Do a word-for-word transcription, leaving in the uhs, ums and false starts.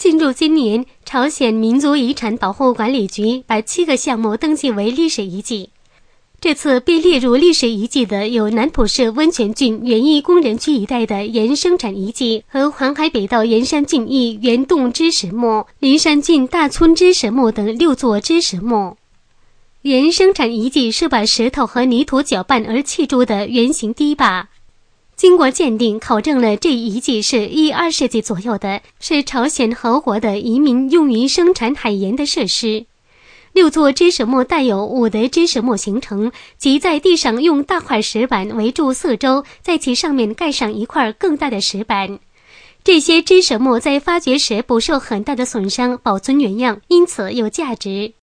进入今年，朝鲜民族遗产保护管理局把七个项目登记为历史遗迹。这次被列入历史遗迹的有南浦市温泉郡园艺工人区一带的盐生产遗迹和黄海北道盐山郡邑原洞之石墓、林山郡大村之石墓等六座之石墓。盐生产遗迹是把石头和泥土搅拌而砌筑的圆形堤坝。经过鉴定考证了，这一遗迹是一二世纪左右的，是朝鲜侯国的移民用于生产海盐的设施。六座支石墓带有五德支石墓形成，即在地上用大块石板围住四周，在其上面盖上一块更大的石板。这些支石墓在发掘时不受很大的损伤，保存原样，因此有价值。